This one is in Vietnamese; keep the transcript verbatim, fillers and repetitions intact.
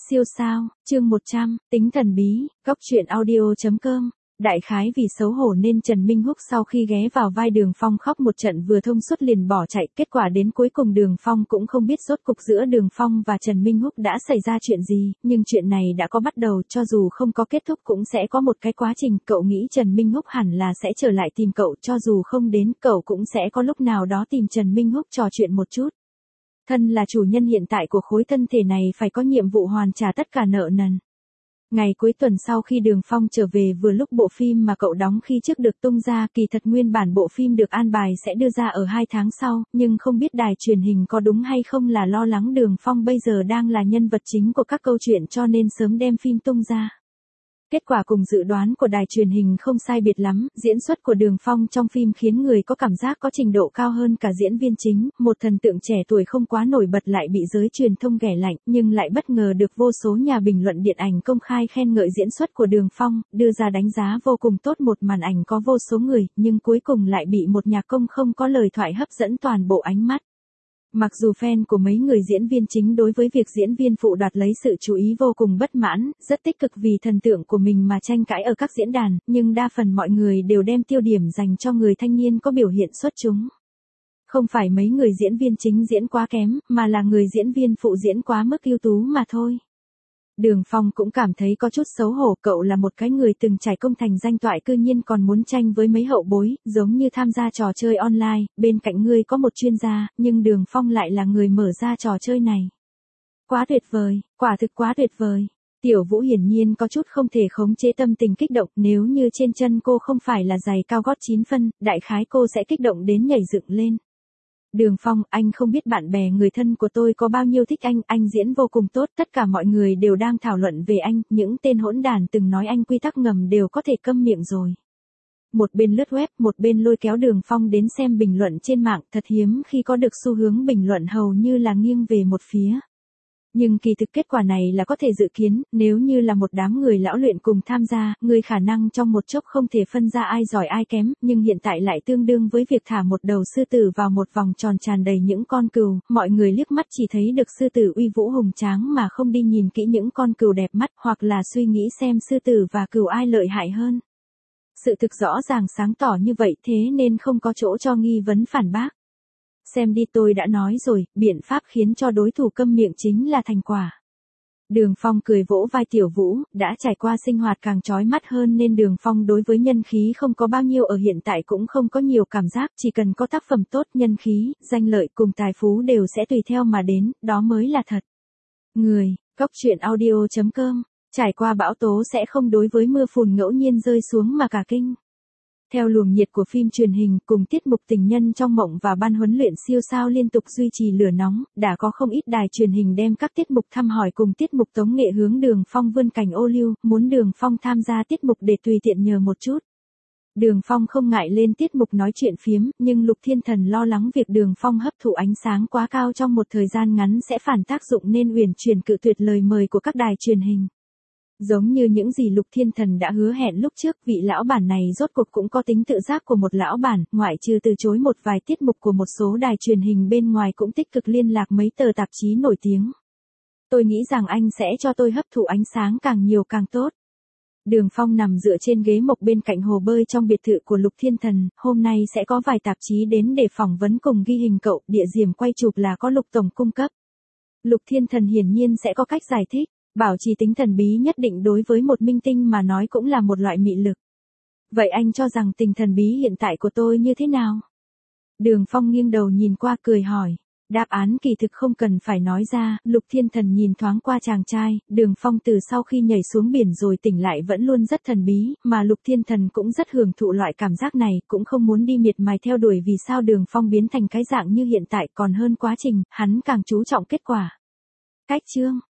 Siêu sao, chương một trăm, tính thần bí, góc truyện audio.com. Đại khái vì xấu hổ nên Trần Minh Húc sau khi ghé vào vai Đường Phong khóc một trận vừa thông suốt liền bỏ chạy, kết quả đến cuối cùng Đường Phong cũng không biết rốt cục giữa Đường Phong và Trần Minh Húc đã xảy ra chuyện gì, nhưng chuyện này đã có bắt đầu, cho dù không có kết thúc cũng sẽ có một cái quá trình, cậu nghĩ Trần Minh Húc hẳn là sẽ trở lại tìm cậu, cho dù không đến, cậu cũng sẽ có lúc nào đó tìm Trần Minh Húc trò chuyện một chút. Thân là chủ nhân hiện tại của khối thân thể này phải có nhiệm vụ hoàn trả tất cả nợ nần. Ngày cuối tuần sau khi Đường Phong trở về vừa lúc bộ phim mà cậu đóng khi trước được tung ra, kỳ thật nguyên bản bộ phim được an bài sẽ đưa ra ở hai tháng sau, nhưng không biết đài truyền hình có đúng hay không là lo lắng Đường Phong bây giờ đang là nhân vật chính của các câu chuyện cho nên sớm đem phim tung ra. Kết quả cùng dự đoán của đài truyền hình không sai biệt lắm, diễn xuất của Đường Phong trong phim khiến người có cảm giác có trình độ cao hơn cả diễn viên chính, một thần tượng trẻ tuổi không quá nổi bật lại bị giới truyền thông ghẻ lạnh, nhưng lại bất ngờ được vô số nhà bình luận điện ảnh công khai khen ngợi diễn xuất của Đường Phong, đưa ra đánh giá vô cùng tốt. Một màn ảnh có vô số người, nhưng cuối cùng lại bị một nhạc công không có lời thoại hấp dẫn toàn bộ ánh mắt. Mặc dù fan của mấy người diễn viên chính đối với việc diễn viên phụ đoạt lấy sự chú ý vô cùng bất mãn, rất tích cực vì thần tượng của mình mà tranh cãi ở các diễn đàn, nhưng đa phần mọi người đều đem tiêu điểm dành cho người thanh niên có biểu hiện xuất chúng. Không phải mấy người diễn viên chính diễn quá kém, mà là người diễn viên phụ diễn quá mức ưu tú mà thôi. Đường Phong cũng cảm thấy có chút xấu hổ, cậu là một cái người từng trải công thành danh toại cư nhiên còn muốn tranh với mấy hậu bối, giống như tham gia trò chơi online, bên cạnh ngươi có một chuyên gia, nhưng Đường Phong lại là người mở ra trò chơi này. Quá tuyệt vời, quả thực quá tuyệt vời. Tiểu Vũ hiển nhiên có chút không thể khống chế tâm tình kích động, nếu như trên chân cô không phải là giày cao gót chín phân, đại khái cô sẽ kích động đến nhảy dựng lên. Đường Phong, anh không biết bạn bè người thân của tôi có bao nhiêu thích anh, anh diễn vô cùng tốt, tất cả mọi người đều đang thảo luận về anh, những tên hỗn đản từng nói anh quy tắc ngầm đều có thể câm miệng rồi. Một bên lướt web, một bên lôi kéo Đường Phong đến xem bình luận trên mạng, thật hiếm khi có được xu hướng bình luận hầu như là nghiêng về một phía. Nhưng kỳ thực kết quả này là có thể dự kiến, nếu như là một đám người lão luyện cùng tham gia, người khả năng trong một chốc không thể phân ra ai giỏi ai kém, nhưng hiện tại lại tương đương với việc thả một đầu sư tử vào một vòng tròn tràn đầy những con cừu, mọi người liếc mắt chỉ thấy được sư tử uy vũ hùng tráng mà không đi nhìn kỹ những con cừu đẹp mắt, hoặc là suy nghĩ xem sư tử và cừu ai lợi hại hơn. Sự thực rõ ràng sáng tỏ như vậy thế nên không có chỗ cho nghi vấn phản bác. Xem đi, tôi đã nói rồi, biện pháp khiến cho đối thủ câm miệng chính là thành quả. Đường Phong cười vỗ vai Tiểu Vũ, đã trải qua sinh hoạt càng chói mắt hơn nên Đường Phong đối với nhân khí không có bao nhiêu, ở hiện tại cũng không có nhiều cảm giác, chỉ cần có tác phẩm tốt, nhân khí, danh lợi cùng tài phú đều sẽ tùy theo mà đến, đó mới là thật. Người, góc truyện audio.com, trải qua bão tố sẽ không đối với mưa phùn ngẫu nhiên rơi xuống mà cả kinh. Theo luồng nhiệt của phim truyền hình cùng tiết mục tình nhân trong mộng và ban huấn luyện siêu sao liên tục duy trì lửa nóng, đã có không ít đài truyền hình đem các tiết mục thăm hỏi cùng tiết mục tống nghệ hướng Đường Phong vươn cảnh ô liu, muốn Đường Phong tham gia tiết mục để tùy tiện nhờ một chút. Đường Phong không ngại lên tiết mục nói chuyện phiếm, nhưng Lục Thiên Thần lo lắng việc Đường Phong hấp thụ ánh sáng quá cao trong một thời gian ngắn sẽ phản tác dụng nên uyển chuyển cự tuyệt lời mời của các đài truyền hình. Giống như những gì Lục Thiên Thần đã hứa hẹn lúc trước, vị lão bản này rốt cuộc cũng có tính tự giác của một lão bản, ngoại trừ từ chối một vài tiết mục của một số đài truyền hình bên ngoài cũng tích cực liên lạc mấy tờ tạp chí nổi tiếng. Tôi nghĩ rằng anh sẽ cho tôi hấp thụ ánh sáng càng nhiều càng tốt. Đường Phong nằm dựa trên ghế mộc bên cạnh hồ bơi trong biệt thự của Lục Thiên Thần, hôm nay sẽ có vài tạp chí đến để phỏng vấn cùng ghi hình cậu, địa điểm quay chụp là có Lục Tổng cung cấp. Lục Thiên Thần hiển nhiên sẽ có cách giải thích. Bảo trì tính thần bí nhất định đối với một minh tinh mà nói cũng là một loại mị lực. Vậy anh cho rằng tình thần bí hiện tại của tôi như thế nào? Đường Phong nghiêng đầu nhìn qua cười hỏi. Đáp án kỳ thực không cần phải nói ra, Lục Thiên Thần nhìn thoáng qua chàng trai, Đường Phong từ sau khi nhảy xuống biển rồi tỉnh lại vẫn luôn rất thần bí, mà Lục Thiên Thần cũng rất hưởng thụ loại cảm giác này, cũng không muốn đi miệt mài theo đuổi vì sao Đường Phong biến thành cái dạng như hiện tại, còn hơn quá trình, hắn càng chú trọng kết quả. Cách chương